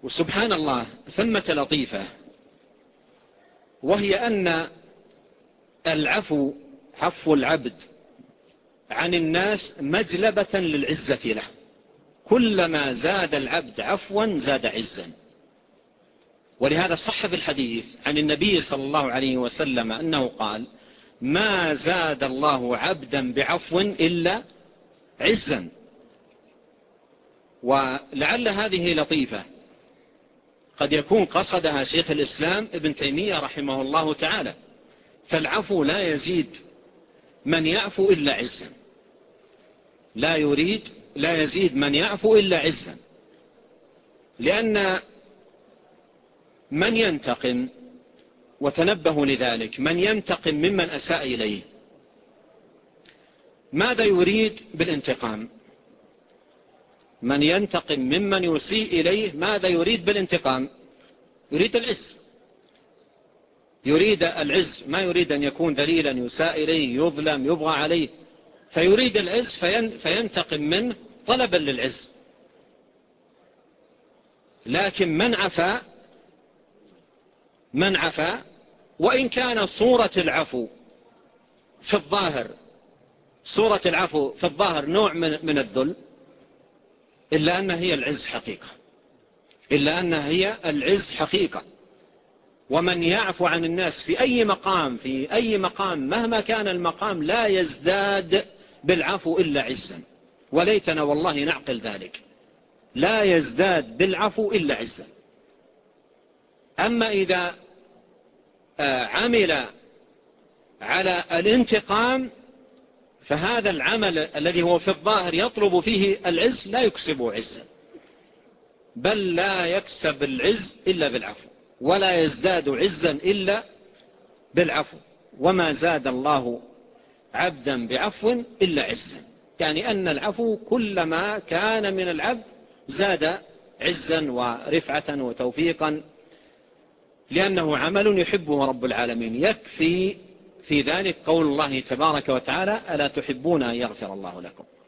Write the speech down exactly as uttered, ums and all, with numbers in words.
وسبحان الله ثمة لطيفة، وهي أن العفو، عفو العبد عن الناس مجلبة للعزة له. كلما زاد العبد عفوا زاد عزا. ولهذا صح في الحديث عن النبي صلى الله عليه وسلم أنه قال: ما زاد الله عبدا بعفو إلا عزا. ولعل هذه لطيفة قد يكون قصدها شيخ الإسلام ابن تيمية رحمه الله تعالى. فالعفو لا يزيد من يعفو إلا عزا، لا يريد لا يزيد من يعفو إلا عزا. لأن من ينتقم، وتنبهوا لذلك، من ينتقم ممن أساء إليه ماذا يريد بالانتقام؟ من ينتقم ممن يسيء إليه ماذا يريد بالانتقام؟ يريد العز، يريد العز، ما يريد أن يكون ذليلا يساء إليه يظلم يبغى عليه، فيريد العز فينتقم منه طلبا للعز. لكن من عفا من عفا وإن كان صورة العفو في الظاهر صورة العفو في الظاهر نوع من, من الذل، إلا أنها هي العز حقيقة إلا أنها هي العز حقيقة. ومن يعفو عن الناس في أي مقام في أي مقام مهما كان المقام لا يزداد بالعفو إلا عزا. وليتنا والله نعقل ذلك، لا يزداد بالعفو إلا عزا. أما إذا عمل على الانتقام فهذا العمل الذي هو في الظاهر يطلب فيه العز لا يكسبه عزا، بل لا يكسب العز إلا بالعفو، ولا يزداد عزا إلا بالعفو. وما زاد الله عبدا بعفو إلا عزا، يعني أن العفو كلما كان من العبد زاد عزا ورفعة وتوفيقا، لأنه عمل يحبه رب العالمين. يكفي في ذلك قول الله تبارك وتعالى: ألا تحبون أن يغفر الله لكم.